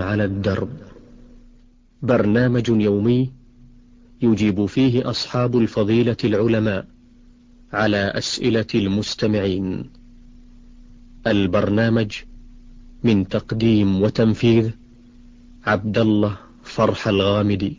على الدرب، برنامج يومي يجيب فيه أصحاب الفضيلة العلماء على أسئلة المستمعين. البرنامج من تقديم وتنفيذ عبد الله فرح الغامدي.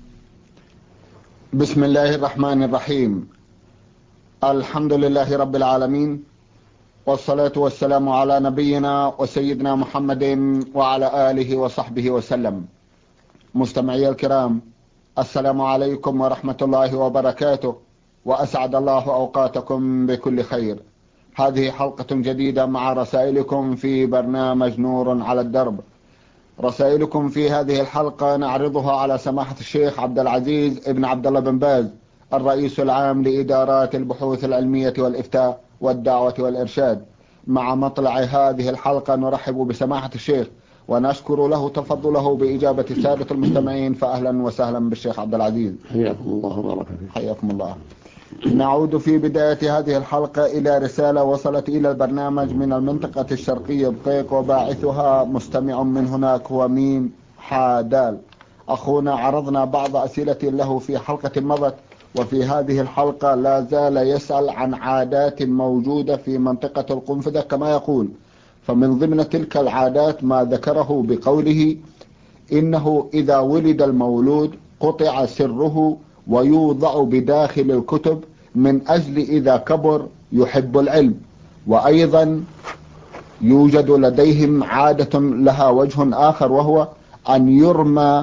بسم الله الرحمن الرحيم. الحمد لله رب العالمين، والصلاة والسلام على نبينا وسيدنا محمد وعلى آله وصحبه وسلم. مستمعي الكرام، السلام عليكم ورحمة الله وبركاته، وأسعد الله أوقاتكم بكل خير. هذه حلقة جديدة مع رسائلكم في برنامج نور على الدرب. رسائلكم في هذه الحلقة نعرضها على سماحة الشيخ عبد العزيز ابن عبد الله بن باز، الرئيس العام لإدارات البحوث العلمية والإفتاء والدعوة والإرشاد. مع مطلع هذه الحلقة نرحب بسماحة الشيخ ونشكر له تفضله بإجابة السادة المستمعين، فأهلا وسهلا بالشيخ عبد العزيز. حياكم الله وبارك فيك. حياكم الله. نعود في بداية هذه الحلقة إلى رسالة وصلت إلى البرنامج من المنطقة الشرقية بقيق، وباعثها مستمع من هناك هو ميم حادال. أخونا عرضنا بعض أسئلة له في حلقة مضت، وفي هذه الحلقة لا زال يسأل عن عادات موجودة في منطقة القنفذة كما يقول. فمن ضمن تلك العادات ما ذكره بقوله إنه إذا ولد المولود قطع سره ويوضع بداخل الكتب من أجل إذا كبر يحب العلم. وأيضا يوجد لديهم عادة لها وجه آخر، وهو أن يرمى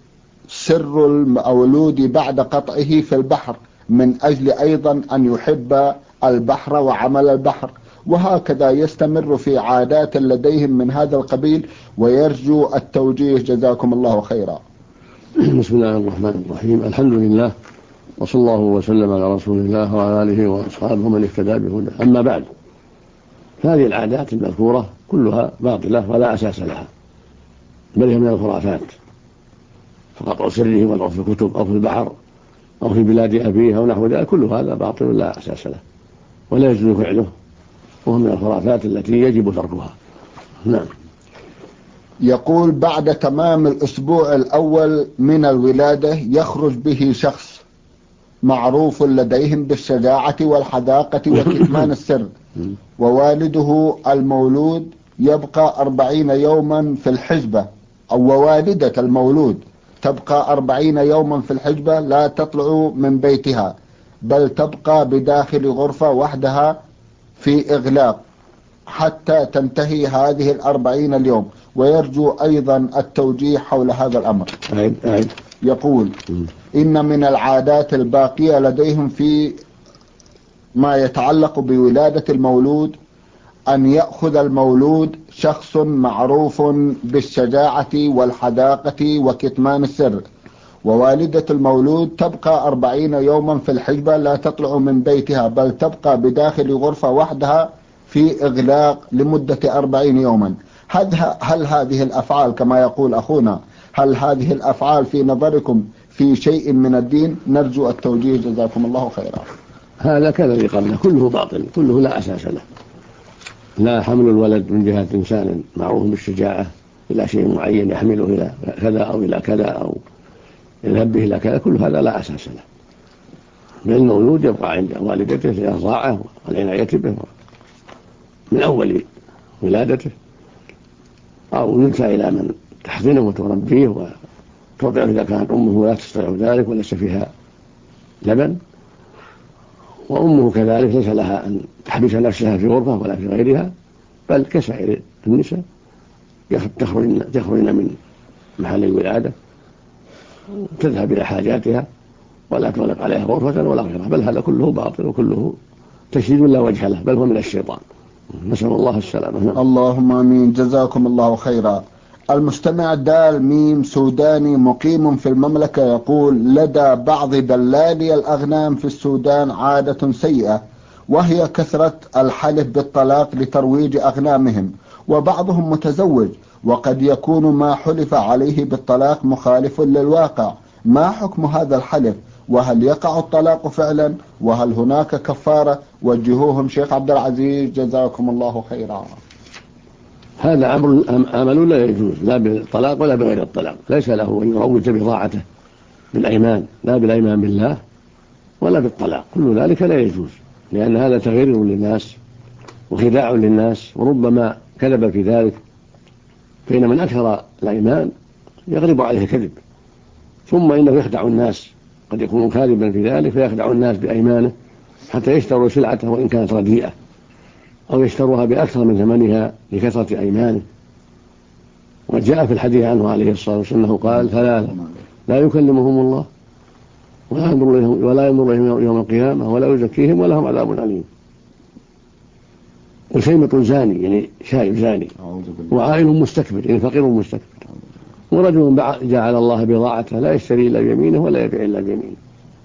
سر المولود بعد قطعه في البحر من أجل أيضا أن يحب البحر وعمل البحر. وهكذا يستمر في عادات لديهم من هذا القبيل، ويرجو التوجيه جزاكم الله خيرا. بسم الله الرحمن الرحيم. الحمد لله، وصلى الله وسلم على رسول الله وعلى آله وأصحابه من اهتدى بهداه. أما بعد، هذه العادات المذكورة كلها باطلة ولا أساس لها، بل هي من الخرافات. فقطع سره والقطع في الكتب أو في البحر أو في بلاد أبيه أو نحو ذلك، كل هذا باطل لا أساس له ولا يجوز فعله، وهو من الخرافات التي يجب تركها. نعم. يقول بعد تمام الأسبوع الأول من الولادة يخرج به شخص معروف لديهم بالشجاعة والحذاقة وكتمان السر، ووالده المولود يبقى 40 يوما في الحجبة، أو ووالدة المولود تبقى 40 يوما في الحجبة لا تطلع من بيتها، بل تبقى بداخل غرفة وحدها في إغلاق حتى تنتهي هذه 40 اليوم، ويرجو أيضا التوجيه حول هذا الأمر. يقول إن من العادات الباقية لديهم في ما يتعلق بولادة المولود أن يأخذ المولود شخص معروف بالشجاعة والحذاقة وكتمان السر، ووالدة المولود تبقى 40 يوما في الحجبة لا تطلع من بيتها، بل تبقى بداخل غرفة وحدها في إغلاق لمدة 40 يوما. هل هذه الأفعال كما يقول أخونا، هل هذه الأفعال في نظركم في شيء من الدين؟ نرجو التوجيه جزاكم الله خيرا. هذا كالذي قبله كله باطل، كله لا أساس له. لا حمل الولد من جهة إنسان معروف بالشجاعة إلى شيء معين يحمله إلى كذا أو إلى كذا أو يذهب به إلى كذا، كل هذا لا أساس له. بل المولود يبقى عند والدته للرضاعة والعناية به من أول ولادته، أو ينسى إلى من تحضنه وتربيه وترضعه إذا كانت أمه لا تستطيع ذلك وليس فيها لبن، وأمه كذلك ليس لها أن تحبس نفسها في غرفة ولا في غيرها، بل كسائر النساء تخرجن من محل الولادة تذهب إلى حاجاتها ولا تغلق عليها غرفة ولا غيرها. بل هذا كله باطل وكله تشديد لا وجه له، بل هو من الشيطان. نسأل الله السلامة. اللهم آمين. جزاكم الله خيرا. المستمع دال ميم سوداني مقيم في المملكة يقول لدى بعض دلالي الأغنام في السودان عادة سيئة، وهي كثرة الحلف بالطلاق لترويج أغنامهم، وبعضهم متزوج وقد يكون ما حلف عليه بالطلاق مخالف للواقع. ما حكم هذا الحلف؟ وهل يقع الطلاق فعلا؟ وهل هناك كفارة؟ وجهوهم شيخ عبد العزيز جزاكم الله خيرا. هذا عمل لا يجوز لا بالطلاق ولا بغير الطلاق، ليس له أن يروج بضاعته بالأيمان، لا بالأيمان بالله ولا بالطلاق، كل ذلك لا يجوز، لأن هذا تغيير للناس وخداع للناس، وربما كذب في ذلك، فإن من أكثر الأيمان يغلب عليه كذب، ثم إنه يخدع الناس، قد يكون كاذبا في ذلك فيخدع الناس بأيمانه حتى يشتروا سلعته وإن كانت رديئة، أو يشتروها بأكثر من ثمنها لكثرة أيمانه. وجاء في الحديث عنه عليه الصلاة والسلام أنه قال: ثلاثة لا يكلمهم الله ولا ينظر إليهم يوم القيامة ولا يزكيهم ولهم عذاب أليم. وشيمة زاني يعني شايب زاني، وعائل مستكبر يعني فقير مستكبر، ورجل جعل الله بضاعته لا يشتري إلا بيمينه ولا يبيع إلا بيمينه.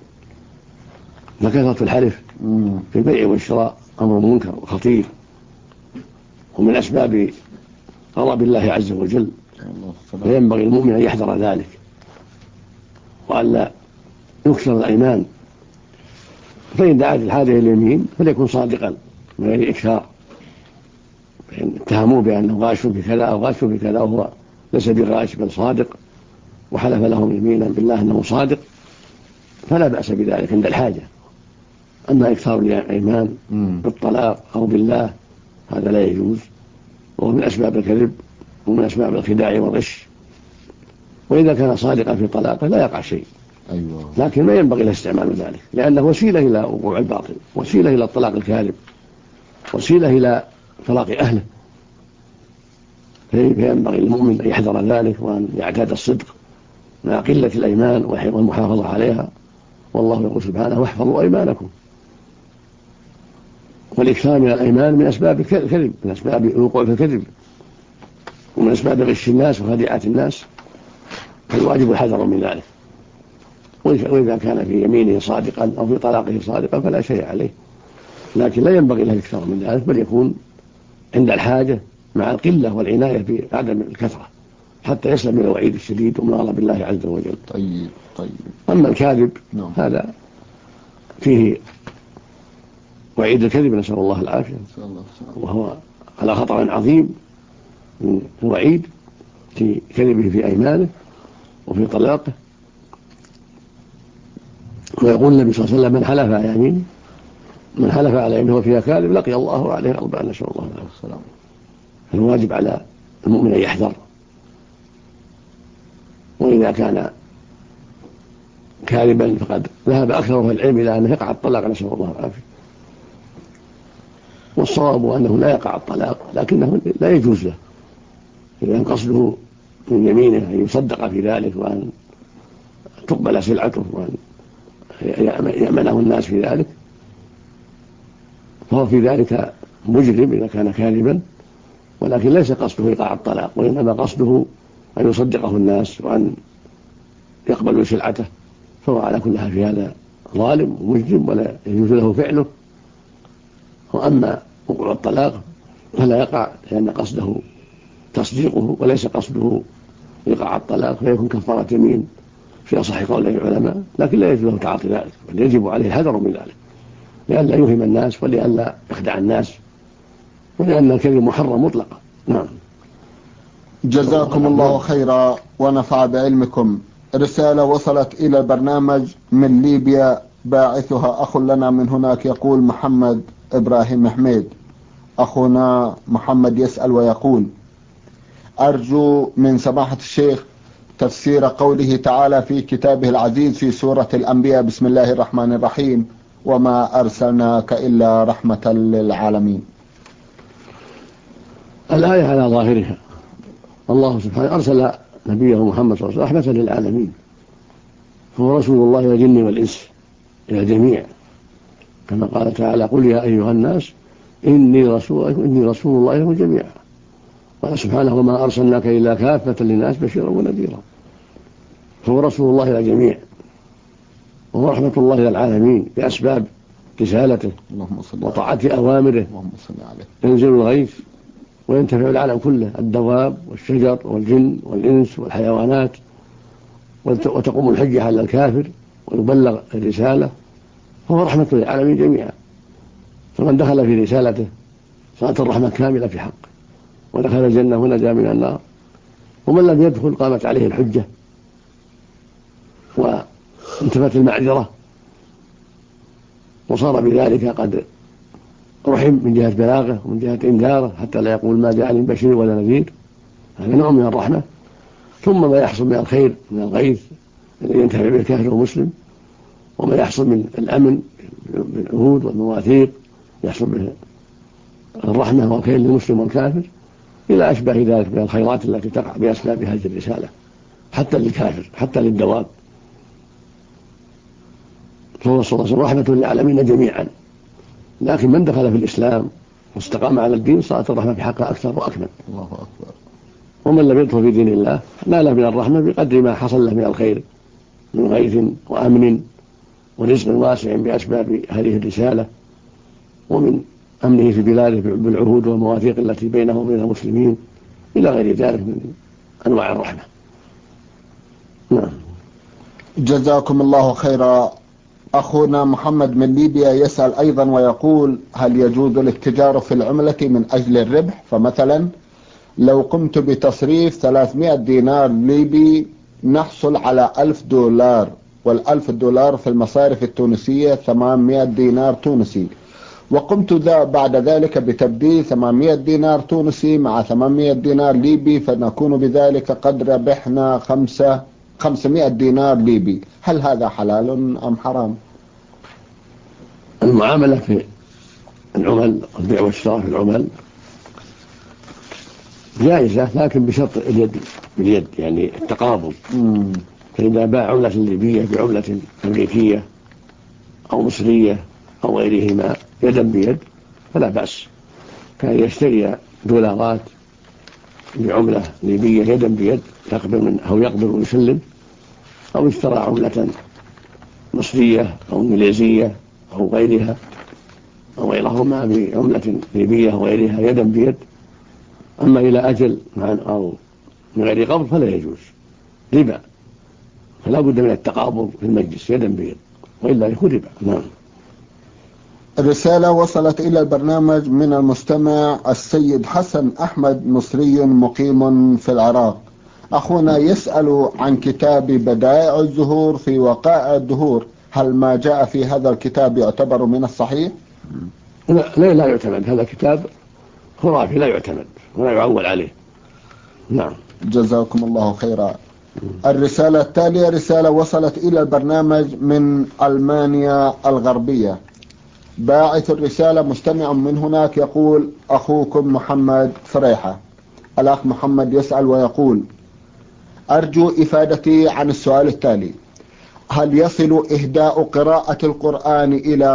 فكثرة الحلف في البيع والشراء أمر منكر وخطير، ومن أسباب غضب الله عز وجل، فينبغي المؤمن أن يحذر ذلك وألا يكسر الأيمان. فإن دعت الحاجة إلى اليمين فليكن صادقا من غير إكثار، فإن اتهموه بأنه غاش في كذا أو غاش في كذا وهو ليس بغاش بل صادق، وحلف لهم يمينا بالله أنه صادق، فلا بأس بذلك عند الحاجة. أما إكثار الأيمان بالطلاق أو بالله هذا لا يجوز، وهو من أسباب الكذب ومن أسباب الخداع والغش. وإذا كان صادقا في طلاقه لا يقع شيء، لكن ما ينبغي له استعمال ذلك، لأنه وسيلة إلى وقوع الباطل، وسيلة إلى الطلاق الكاذب، وسيلة إلى طلاق أهله. فينبغي المؤمن أن يحذر ذلك وأن يعتاد الصدق مع قلة الأيمان والمحافظة عليها. والله يقول سبحانه: واحفظوا أيمانكم. والإكثار من الأيمان من أسباب الكذب، من أسباب الوقوع في الكذب، ومن أسباب غش الناس وخديعة الناس، فالواجب الحذر من ذلك. وإذا كان في يمينه صادقا أو في طلاقه صادقا فلا شيء عليه، لكن لا ينبغي له الإكثار من ذلك، بل يكون عند الحاجة مع القلة والعناية بعدم الكثرة حتى يسلم من الوعيد الشديد ومن غضب الله عز وجل. طيب. أما الكاذب هذا فيه وعيد الكذب، نسأل الله العافية، وهو على خطر عظيم من الوعيد في كذبه في أيمانه وفي طلاقه. ويقول النبي صلى الله عليه وسلم: من حلف على يمين هو فيها كاذب لقي الله عليه غضبان، نسأل الله العافية. الواجب على المؤمن أن يحذر، وإذا كان كاذبا فقد ذهب أكثر العلم إلى أنه يقع الطلاق، نسأل الله العافية. والصواب أنه لا يقع الطلاق، لكنه لا يجوز له إذا قصده من يمينه أن يصدق في ذلك وأن تقبل سلعته وأن يأمنه الناس في ذلك، فهو في ذلك مجرم إذا كان كاذبا، ولكن ليس قصده إيقاع الطلاق، وإنما قصده أن يصدقه الناس وأن يقبلوا سلعته، فهو على كل حال في هذا ظالم ومجرم ولا يجوز له فعله. وأما وقوع الطلاق فلا يقع لأن قصده تصديقه وليس قصده إيقاع الطلاق، فيكون كفارة يمين في أصح قوله العلماء، لكن لا يجوز له تعاطي ذلك، بل يجب عليه الحذر من ذلك لئلا يوهم الناس ولئلا يخدع الناس، ولأن الكذب محرم مطلقا. نعم. جزاكم الله خيرا ونفع بعلمكم. رسالة وصلت إلى البرنامج من ليبيا، باعثها أخ لنا من هناك، يقول: محمد إبراهيم حميد. أخونا محمد يسأل ويقول: أرجو من سماحة الشيخ تفسير قوله تعالى في كتابه العزيز في سورة الأنبياء: بسم الله الرحمن الرحيم، وما أرسلناك إلا رحمة للعالمين. الآية على ظاهرها الله سبحانه أرسل نبيه محمد صلى الله عليه وسلم رحمة للعالمين، هو رسول الله إلى الجن والإنس إلى الجميع، كما قال تعالى: قل يا أيها الناس إني رسول الله إليكم جميعا. قال سبحانه: وما أرسلناك إلا كافة للناس بشيرا ونذيرا. فهو رسول الله إلى الجميع، وهو رحمة الله إلى العالمين بأسباب رسالته وطاعة أوامره. ينزل الغيث وينتفع العالم كله، الدواب والشجر والجن والإنس والحيوانات، وتقوم الحجة على الكافر ويبلغ الرسالة، فهو رحمة للعالمين جميعا. فمن دخل في رسالته صارت الرحمة كاملة في حقه، ودخل الجنة ونجا من النار، ومن لم يدخل قامت عليه الحجة وانتفت المعذرة، وصار بذلك قد رحم من جهة بلاغه ومن جهة إنذاره حتى لا يقول ما جاءني بشير ولا نذير. هذا نوع من الرحمة. ثم ما يحصل من الخير من الغيث الذي ينتفع به الكافر والمسلم، وما يحصل من الأمن بالعهود والمواثيق يحصل به الرحمة والخير للمسلم والكافر، إلى أشبه ذلك من الخيرات التي تقع بأسباب هذه الرسالة حتى للكافر حتى للدواب. فهو صلى الله عليه وسلم رحمة للعالمين جميعا، لكن من دخل في الإسلام واستقام على الدين صارت الرحمة في حقه أكثر وأكمل. الله أكبر. ومن لم يدخل في دين الله نال من الرحمة بقدر ما حصل له من الخير من غيث وأمن ورزق واسع بأسباب هذه الرسالة، ومن أمنه في بلاده بالعهود والمواثيق التي بينه وبين المسلمين، إلى غير ذلك من أنواع الرحمة. نعم. جزاكم الله خيرا. أخونا محمد من ليبيا يسأل أيضا ويقول: هل يجوز الاتجار في العملة من أجل الربح؟ فمثلا لو قمت بتصريف 300 دينار ليبي نحصل على $1000، $1000 في المصارف التونسية 800 دينار تونسي، وقمت بعد ذلك بتبديل 800 دينار تونسي مع 800 دينار ليبي، فنكون بذلك قد ربحنا 500 دينار ليبي. هل هذا حلال أم حرام؟ المعاملة في العمل، البيع والشراء في العمل جائزة، لكن بشرط اليد باليد، يعني التقابض. فإذا باع عملة ليبية بعملة أمريكية أو مصرية أو غيرهما يدا بيد فلا بأس. كان يشتري دولارات بعملة ليبية يدا بيد، يقبل منه أو يقبل ويسلم، أو اشترى عملة مصرية أو انجليزية أو غيرها أو غيرهما بعملة ليبية أو غيرها يدا بيد. أما إلى أجل أو من غير قبض فلا يجوز، ربا، فلا بد من التقابض في المجلس يدا بيد، وإلا يكون ربا. نعم. رسالة وصلت إلى البرنامج من المستمع السيد حسن أحمد، مصري مقيم في العراق. أخونا يسأل عن كتاب بدائع الزهور في وقائع الدهور، هل ما جاء في هذا الكتاب يعتبر من الصحيح؟ لا يعتمد، هذا كتاب خرافي لا يعتمد ولا يعول عليه. نعم. جزاكم الله خيرا. الرسالة التالية رسالة وصلت إلى البرنامج من ألمانيا الغربية. باعث الرسالة مستمع من هناك يقول: أخوكم محمد فريحة. الأخ محمد يسأل ويقول: أرجو إفادتي عن السؤال التالي: هل يصل إهداء قراءة القرآن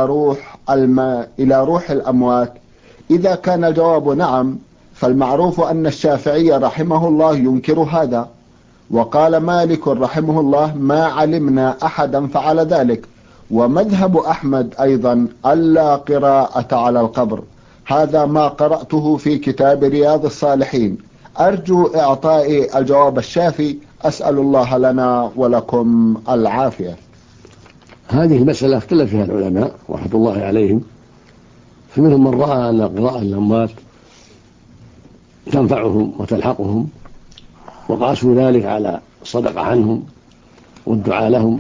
إلى روح الأموات؟ إذا كان الجواب نعم، فالمعروف أن الشافعي رحمه الله ينكر هذا، وقال مالك رحمه الله ما علمنا أحدا فعل ذلك، ومذهب أحمد أيضا ألا قراءة على القبر. هذا ما قرأته في كتاب رياض الصالحين. أرجو إعطاء الجواب الشافي، أسأل الله لنا ولكم العافية. هذه المسألة اختلف فيها العلماء رحمة الله عليهم، فمنهم من رأى أن قراءة الأموات تنفعهم وتلحقهم، وقاسوا ذلك على الصدقة عنهم والدعاء لهم.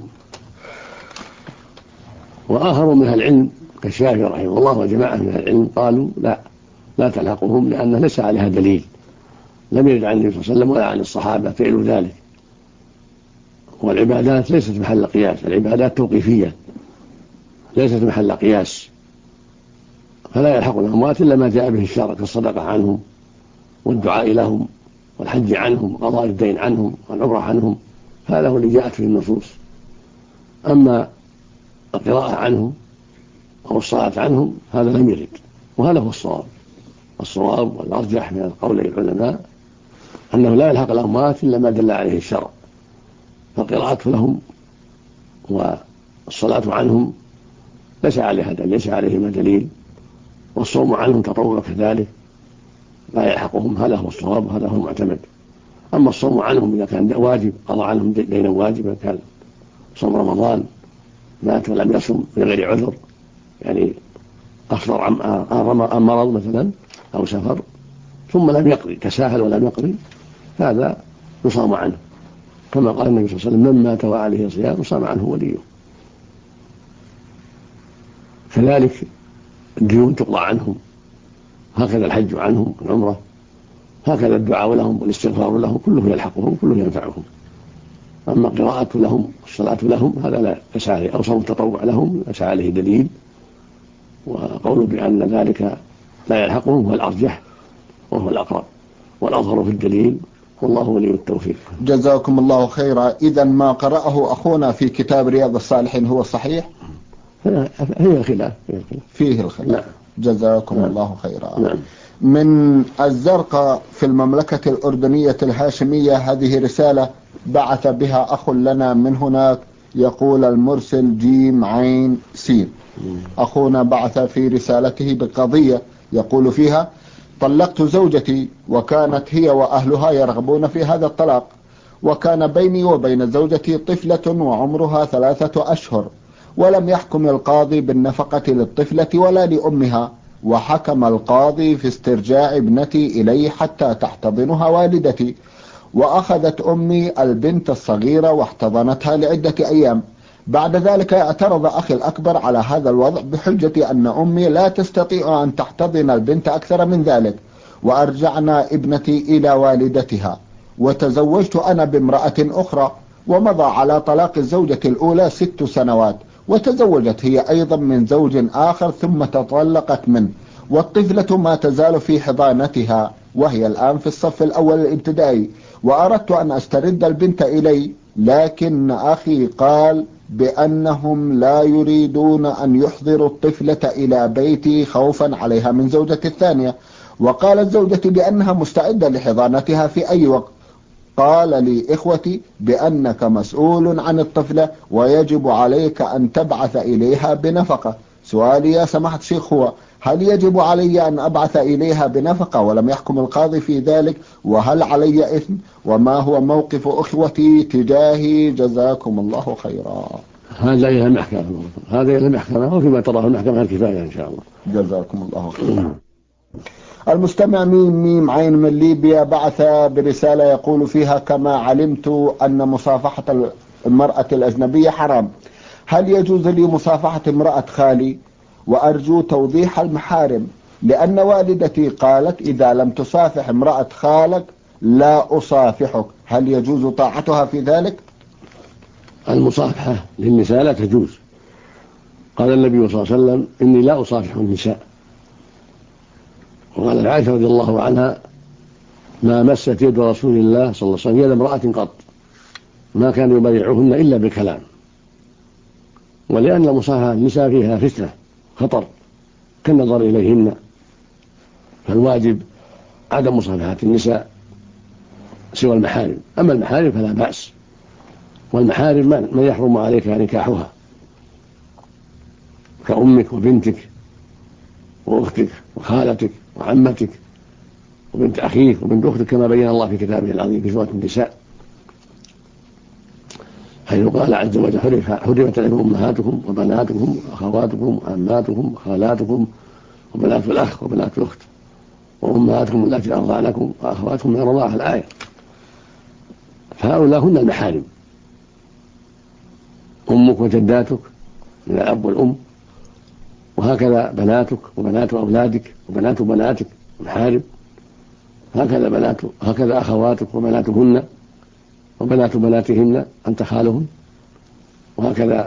وآخروا من العلم كالشافعي رحمه الله وجماعة من العلم قالوا لا تلحقهم، لأنه ليس عليها دليل، لم يرد عن النبي صلى الله عليه وسلم ولا عن الصحابة فعلوا ذلك. والعبادات ليست محل قياس، العبادات توقيفية ليست محل قياس، فلا يلحق الأموات إلا ما جاء به الشرع كالصدقة عنهم والدعاء لهم والحج عنهم وقضاء الدين عنهم والعمرة عنهم، هذا هو اللي جاءت فيه النصوص. أما القراءة عنهم أو الصلاة عنهم هذا لم يرد، وهذا هو الصواب والأرجح من قول العلماء أنه لا يلحق الأموات إلا ما دل عليه الشرع، فالقراءة لهم والصلاة عنهم ليس عليهما دليل، والصوم عنهم تطوع كذلك لا يلحقهم، هذا هو الصواب وهذا هو المعتمد. أما الصوم عنهم إذا كان واجب قضى عنهم دينا واجبا، كان صوم رمضان مات ولم يصم من غير عذر، يعني أفطر عن مرض مثلا أو سفر، ثم لم يقضي، تساهل ولم يقضي، هذا يصام عنه، كما قال النبي صلى الله عليه وسلم: من مات وعليه صيام يصام عنه وليه. كذلك الديون تقضى عنهم، هكذا الحج عنهم والعمرة، هكذا الدعاء لهم والاستغفار لهم، كله يلحقهم، كله ينفعهم. أما قراءة لهم والصلاة لهم هذا لا يسعى عليه، أو صوم التطوع لهم يسعى عليه دليل، وقول بأن ذلك لا يلحقهم هو الأرجح وهو الأقرب والأظهر في الدليل، والله ولي التوفيق. جزاكم الله خيرا. إذا ما قرأه أخونا في كتاب رياض الصالحين هو صحيح؟ هي خلاف فيه الخلاف. نعم. جزاكم نعم. الله خيرا. نعم. من الزرقاء في المملكة الأردنية الهاشمية، هذه رسالة بعث بها أخ لنا من هناك، يقول المرسل جيم عين سين. أخونا بعث في رسالته بقضية يقول فيها: طلقت زوجتي وكانت هي وأهلها يرغبون في هذا الطلاق، وكان بيني وبين زوجتي طفلة وعمرها 3 أشهر، ولم يحكم القاضي بالنفقة للطفلة ولا لأمها، وحكم القاضي في استرجاع ابنتي إلي حتى تحتضنها والدتي، وأخذت أمي البنت الصغيرة واحتضنتها لعدة أيام. بعد ذلك اعترض أخي الأكبر على هذا الوضع بحجة أن أمي لا تستطيع أن تحتضن البنت أكثر من ذلك، وأرجعنا ابنتي إلى والدتها، وتزوجت أنا بامرأة أخرى، ومضى على طلاق الزوجة الأولى 6 سنوات، وتزوجت هي أيضا من زوج آخر ثم تطلقت منه، والطفلة ما تزال في حضانتها وهي الآن في الصف الأول الابتدائي، وأردت أن أسترد البنت إلي، لكن أخي قال بأنهم لا يريدون أن يحضروا الطفلة إلى بيتي خوفا عليها من زوجتي الثانية، وقالت زوجتي بأنها مستعدة لحضانتها في أي وقت. قال لي إخوتي بأنك مسؤول عن الطفلة ويجب عليك أن تبعث إليها بنفقة. سؤالي يا سماحة الشيخ هو: هل يجب علي أن أبعث إليها بنفقة ولم يحكم القاضي في ذلك؟ وهل علي إثم؟ وما هو موقف أخوتي تجاهي؟ جزاكم الله خيرا. هذا إلى المحكمة، هذا إلى المحكمة، وفيما تراه المحكمة الكفاية إن شاء الله. جزاكم الله خيرا. المستمع ميم عين من ليبيا بعث برسالة يقول فيها: كما علمت أن مصافحة المرأة الأجنبية حرام، هل يجوز لي مصافحة امرأة خالي؟ وأرجو توضيح المحارم، لأن والدتي قالت إذا لم تصافح امرأة خالك لا أصافحك، هل يجوز طاعتها في ذلك؟ المصافحة للنساء لا تجوز، قال النبي صلى الله عليه وسلم: إني لا أصافح النساء. وقال عائشة رضي الله عنها: ما مست يد رسول الله صلى الله عليه وسلم يد امرأة قط، ما كان يبايعهن إلا بالكلام. ولأن مصافحة النساء فيها فتنة خطر كالنظر إليهن، فالواجب عدم مصافحة النساء سوى المحارم. أما المحارم فلا بأس، والمحارم من يحرم عليك نكاحها كأمك وبنتك وأختك وخالتك وعمتك وبنت أخيك وبنت أختك، كما بين الله في كتابه العظيم في سورة النساء، حيث قال عز وجل: حرمت عليكم أمهاتكم وبناتكم وأخواتكم وعماتكم وخالاتكم وبنات الأخ وبنات الأخت وأمهاتكم التي أرضعنكم وأخواتكم من الرضاعة، الآية. فهؤلاء هن المحارم، أمك وجداتك من الأب والأم، وهكذا بناتك وبنات أولادك وبنات بناتك محارم، هكذا أخواتك وبناتهن وبنات بناتهن أنت خالهن، وهكذا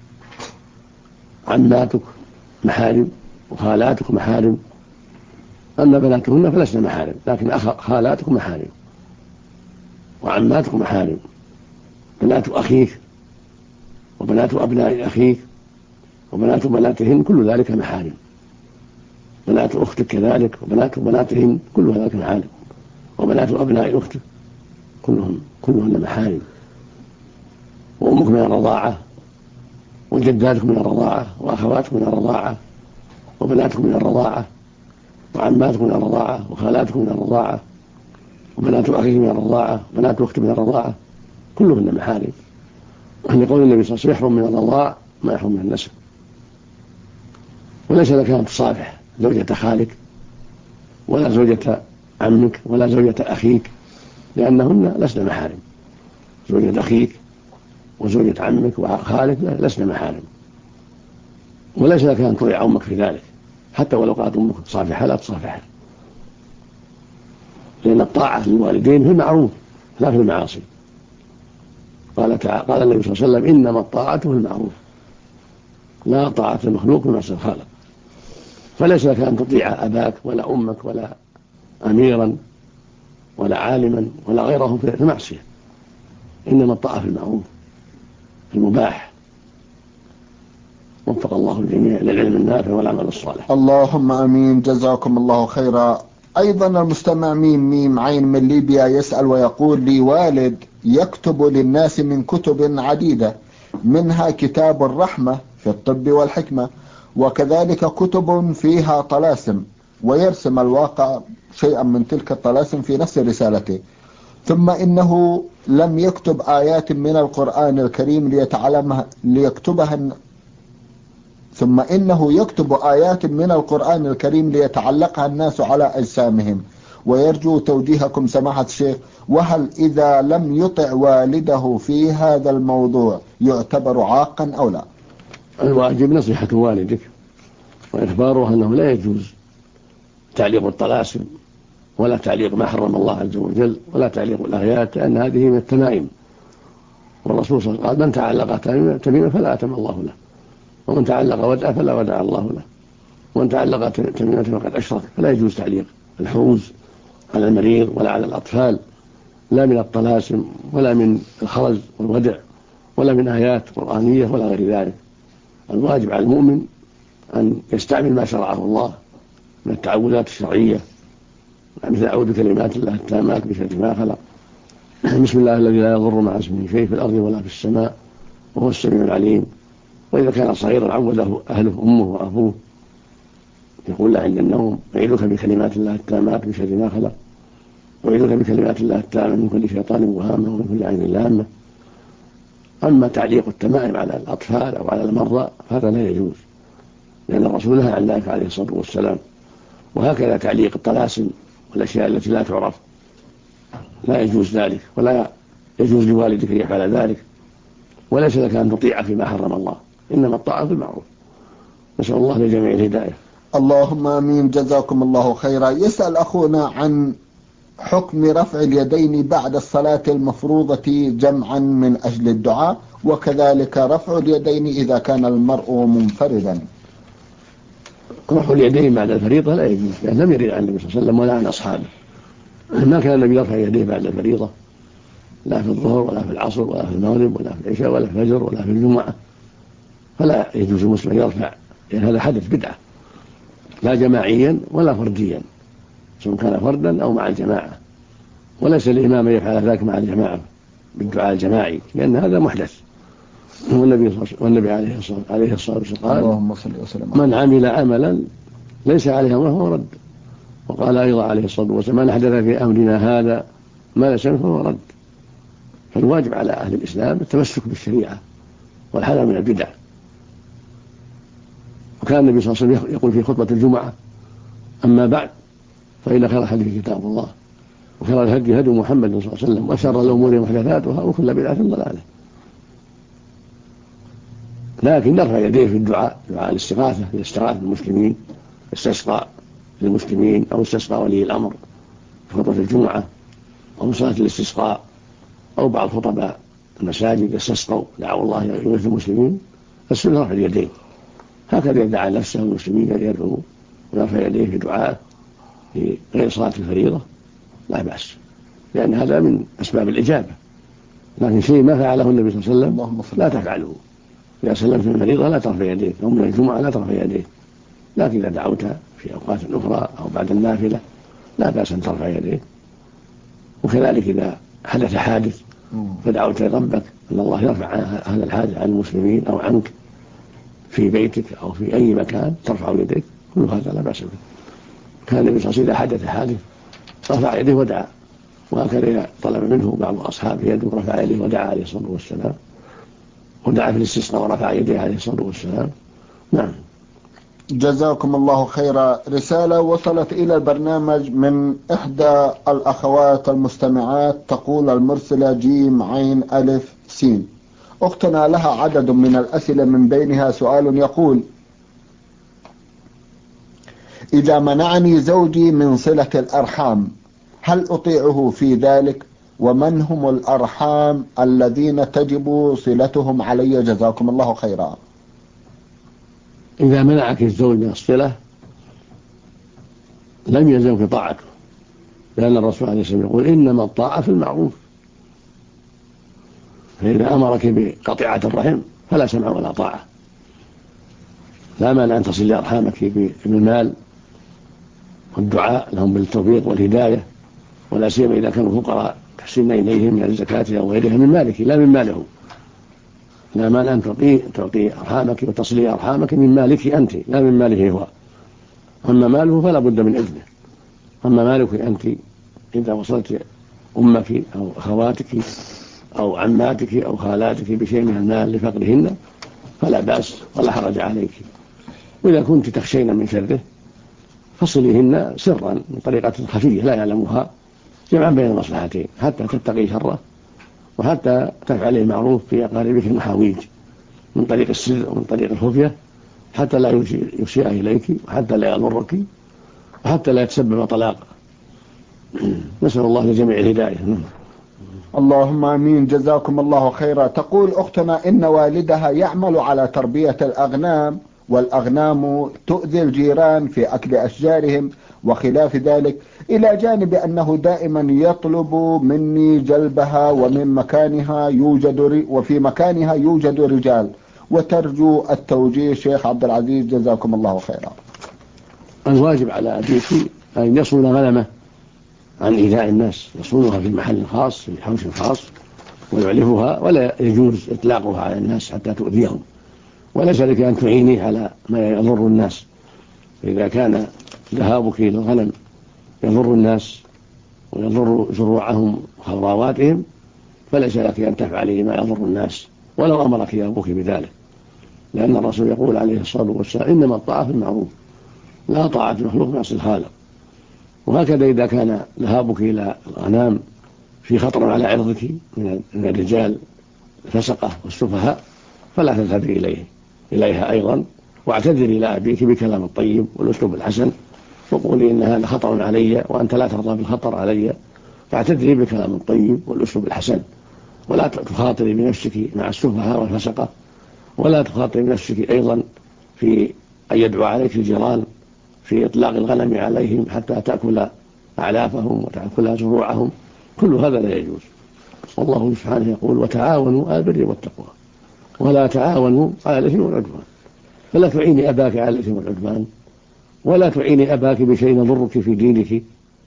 عماتك محارم وخالاتك محارم. أما بناتهن فلسن محارم، لكن خالاتك محارم وعماتك محارم. بنات أخيك وبنات أبناء أخيك وبنات بناتهن كل ذلك محارم. بنات أختك كذلك وبنات بناتهن كل ذلك محارم، وبنات أبناء أختك كلهن محارم. وأمك من الرضاعة وجداتك من الرضاعة وأخواتك من الرضاعة وبناتك من الرضاعة وعماتك من الرضاعة وخالاتك من الرضاعة وبنات أخيك من الرضاعة وبنات أختك من الرضاعة كلهن محارم. لقول النبي صلى الله عليه وسلم: يحرم من الرضاع ما يحرم من النسب. وليس لك أن تصافح زوجة خالك ولا زوجة عمك ولا زوجة أخيك، لأنهن لسن محارم. زوجة أخيك وزوجة عمك وخالك لسن محارم، وليس لك أن تطيع أمك في ذلك، حتى ولو قالت أمك صافحة لا تصافحها، لأن الطاعة للوالدين في المعروف لا في المعاصي. قال النبي صلى الله عليه وسلم: إنما الطاعة في المعروف، لا طاعة المخلوق في معصية الخالق. فليس لك أن تطيع أباك ولا أمك ولا أميرا ولا عالما ولا غيرهم في المعصية، إنما الطاعة في المعروف في المباح. وفق الله الجميع للعلم النافع والعمل الصالح. اللهم امين، جزاكم الله خيرا. ايضا المستمع ميم عين من ليبيا يسأل ويقول: لي والد يكتب للناس من كتب عديدة، منها كتاب الرحمة في الطب والحكمة، وكذلك كتب فيها طلاسم، ويرسم الواقع شيئا من تلك الطلاسم في نفس رسالته، ثم إنه لم يكتب آيات من القرآن الكريم ثم إنه يكتب آيات من القرآن الكريم ليتعلقها الناس على أجسامهم، ويرجو توجيهكم سماحة الشيخ، وهل إذا لم يطع والده في هذا الموضوع يعتبر عاقا أو لا؟ الواجب نصيحة والدك وإخباره أنه لا يجوز تعليق الطلاسم ولا تعليق ما حرم الله عز وجل ولا تعليق الآيات، لأن هذه من التمائم، والرسول صلى الله عليه وسلم قال: من تعلق تميما فلا أتم الله له، ومن تعلق ودعا فلا ودع الله له، ومن تعلق تميمة فقد أشرك. فلا يجوز تعليق الحروز على المريض ولا على الأطفال، لا من الطلاسم ولا من الخرز والودع ولا من آيات قرآنية ولا غير ذلك. الواجب على المؤمن أن يستعمل ما شرعه الله من التعوذات الشرعية، مثل: أعوذ بكلمات الله التامات من شر ما خلق، بسم الله الذي لا يضر مع اسمه شيء في الأرض ولا في السماء وهو السميع العليم. وإذا كان صغيرا عوده أهله أمه وأبوه، يقول له عند النوم: أعيذك بكلمات الله التامات من شر ما خلق، وأعيذك بكلمات الله التامات من كل شيطان وهامة ومن كل عين لامة. أما تعليق التمائم على الأطفال أو على المرضى فهذا لا يجوز، لأن الرسول نهى عن ذلك عليه الصلاة والسلام. وهكذا تعليق الطلاسم والأشياء التي لا تعرف لا يجوز ذلك، ولا يجوز لوالدك أن يفعل ذلك، وليس لك أن تطيع فيما حرم الله، إنما الطاعة بالمعروف. نسأل الله لجميع الهداية. اللهم آمين، جزاكم الله خيرا. يسأل أخونا عن حكم رفع اليدين بعد الصلاة المفروضة جمعا من أجل الدعاء، وكذلك رفع اليدين إذا كان المرء منفردا. رفع اليدين بعد الفريضة لا يجوز، لأن لم يرد عن النبي صلى الله عليه وسلم ولا عن أصحابه. ما كان النبي يرفع يديه بعد الفريضة، لا في الظهر ولا في العصر ولا في المغرب ولا في العشاء ولا في الفجر ولا في الجمعة. فلا يجوز المسلم يرفع، لأن هذا حدث بدعة، لا جماعيا ولا فرديا، سواء كان فردا أو مع الجماعة. وليس الإمام يفعل ذلك مع الجماعة بالدعاء الجماعي، لأن هذا محدث. والنبي عليه الصلاة والسلام قال: من عمل عملا ليس عليه أمره فهو رد. وقال أيضا عليه الصلاة والسلام: من أحدث في أمرنا هذا ما ليس منه فهو رد. فالواجب على أهل الإسلام التمسك بالشريعة والحذر من البدع. وكان النبي صلى الله عليه وسلم يقول في خطبة الجمعة: أما بعد فإن خير الحديث كتاب الله، وخير الهدي هدي محمد صلى الله عليه وسلم، وشر الأمور محدثاتها، وكل بدعة ضلالة. لكن نرفع يديه في الدعاء، دعاء الاستغاثة، إذا استغاث المسلمين، استسقى للمسلمين أو استسقى ولي الأمر في خطبة الجمعة أو صلاة الاستسقاء، أو بعض خطباء المساجد استسقوا دعوا الله يغيث المسلمين، فالسنة رفع اليدين. هكذا يدعى نفسه المسلمين يدعو ورفع يديه في دعاء في غير صلاة الفريضة لا بأس، لأن هذا من أسباب الإجابة. لكن شيء ما فعله النبي صلى الله عليه وسلم لا تفعله. إذا سلمت من الفريضة لا ترفع يديك، أو من الجمعة لا ترفع يديك، لكن إذا دعوت في أوقات أخرى أو بعد النافلة لا بأس أن ترفع يديك. وكذلك إذا حدث حادث فدعوت ربك أن الله يرفع هذا الحادث عن المسلمين أو عنك في بيتك أو في أي مكان، ترفع يديك، كل هذا لا بأس به. كان النبي صلى الله عليه وسلم إذا حدث حادث رفع يديه ودعا، وهكذا طلب منه بعض أصحابه يده رفع يديه ودعا عليه الصلاة والسلام، ودعا في الاستسقاء ورفع يديه عليه الصلاة والسلام. نعم. جزاكم الله خيرا. رسالة وصلت إلى البرنامج من إحدى الأخوات المستمعات، تقول المرسلة جيم عين ألف سين: أختنا لها عدد من الأسئلة، من بينها سؤال يقول: إذا منعني زوجي من صلة الأرحام هل أطيعه في ذلك؟ ومن هم الأرحام الذين تجب صلتهم علي؟ جزاكم الله خيرا. إذا منعك الزوج من الصلة لم يلزمك طاعته، لأن الرسول عليه الصلاة والسلام يقول: إنما الطاعة في المعروف. فإذا أمرك بقطيعة الرحم فلا سمع ولا طاعة. لا مانع أن تصل أرحامك بالمال والدعاء لهم بالتوفيق والهداية، ولا سيما إذا كانوا فقراء تحسن إليهم من الزكاة أو غيرها من مالك لا من ماله. لا مانع أن تعطي أرحامك وتصلي أرحامك من مالك أنت لا من ماله هو. أما ماله فلا بد من إذنه. أما مالك أنت إذا وصلت أمك أو أخواتك أو عماتك أو خالاتك بشيء من المال لفقرهن فلا بأس ولا حرج عليك. وإذا كنت تخشين من شره فصليهن سرا بطريقة خفية لا يعلمها، جمعا بين المصلحتين، حتى تتقي شره وحتى تفعل المعروف في أقاربك المحاويج من طريق السر ومن طريق الخفية، حتى لا يسيء إليك وحتى لا يضرك وحتى لا يتسبب طلاق. نسأل الله لجميع الهداية. اللهم آمين. جزاكم الله خيرا. تقول أختنا إن والدها يعمل على تربية الأغنام، والأغنام تؤذي الجيران في أكل أشجارهم وخلاف ذلك، إلى جانب أنه دائما يطلب مني جلبها وفي مكانها يوجد رجال، وترجو التوجيه. شيخ عبد العزيز جزاكم الله خيرا. الواجب على أبيك أن يصون غنمه عن إيذاء الناس، يصونها في محل خاص في حوش خاص ويعلفها، ولا يجوز إطلاقها على الناس حتى تؤذيهم، وليس لك أن تعيني على ما يضر الناس. إذا كان ذهابك إلى الغنم يضر الناس ويضر زروعهم وخضراواتهم فليس لك أن تفعلي ما يضر الناس ولو أمرك أبوك بذلك، لأن الرسول يقول عليه الصلاة والسلام: إنما الطاعة في المعروف لا طاعة مخلوق معصية الخالق. وهكذا إذا كان ذهابك إلى الغنام في خطر على عرضك من الرجال الفسقة والسفهاء فلا تذهبي إليها أيضا، واعتذري إلى أبيك بكلام الطيب والأسلوب الحسن، وقولي إن هذا خطر علي وأنت لا ترضى بالخطر علي، فاعتذري بكلام الطيب والأسلوب الحسن، ولا تخاطري بنفسك مع السفهاء والفسقة، ولا تخاطري بنفسك أيضا في أن يدعو عليك الجيران في إطلاق الغنم عليهم حتى تأكل أعلافهم وتأكل زروعهم. كل هذا لا يجوز. والله سبحانه يقول: وتعاونوا على البر والتقوى ولا تعاونوا على الإثم والعدوان. فلا تعيني أباك على الإثم والعدوان، ولا تعيني أباك بشيء يضرك في دينك.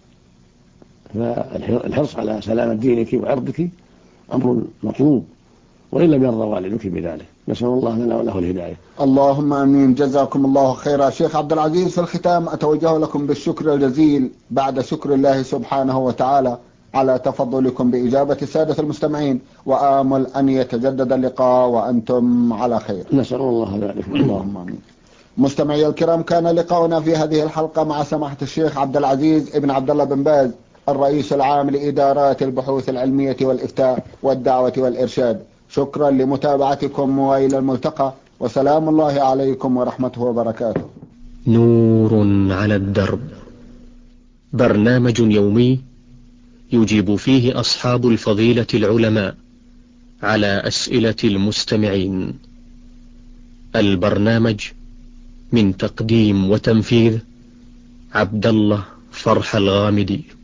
فالحرص على سلامة دينك وعرضك أمر مطلوب، وإن لم يرضى والدك بذلك. نسأل الله لنا وله الهداية. اللهم آمين. جزاكم الله خيرا. شيخ عبد العزيز، في الختام أتوجه لكم بالشكر الجزيل بعد شكر الله سبحانه وتعالى على تفضلكم بإجابة السادة المستمعين، وآمل أن يتجدد اللقاء وأنتم على خير. نسأل الله ذلك. اللهم آمين. مستمعي الكرام، كان لقاؤنا في هذه الحلقة مع سماحة الشيخ عبد العزيز ابن عبد الله بن باز، الرئيس العام لإدارات البحوث العلمية والإفتاء والدعوة والإرشاد. شكرا لمتابعتكم، وإلى الملتقى، وسلام الله عليكم ورحمته وبركاته. نور على الدرب، برنامج يومي يجيب فيه أصحاب الفضيلة العلماء على أسئلة المستمعين. البرنامج من تقديم وتنفيذ عبد الله فرح الغامدي.